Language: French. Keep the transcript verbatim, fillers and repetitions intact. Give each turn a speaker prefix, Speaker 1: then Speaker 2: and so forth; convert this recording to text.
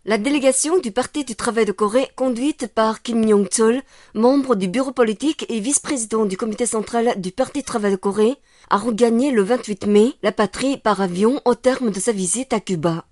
Speaker 1: La délégation du Parti du travail de Corée, conduite par Kim Yong-chol, membre du bureau politique et vice-président du comité central du Parti du travail de Corée, a regagné le vingt-huit mai la patrie par avion au terme de sa visite à Cuba.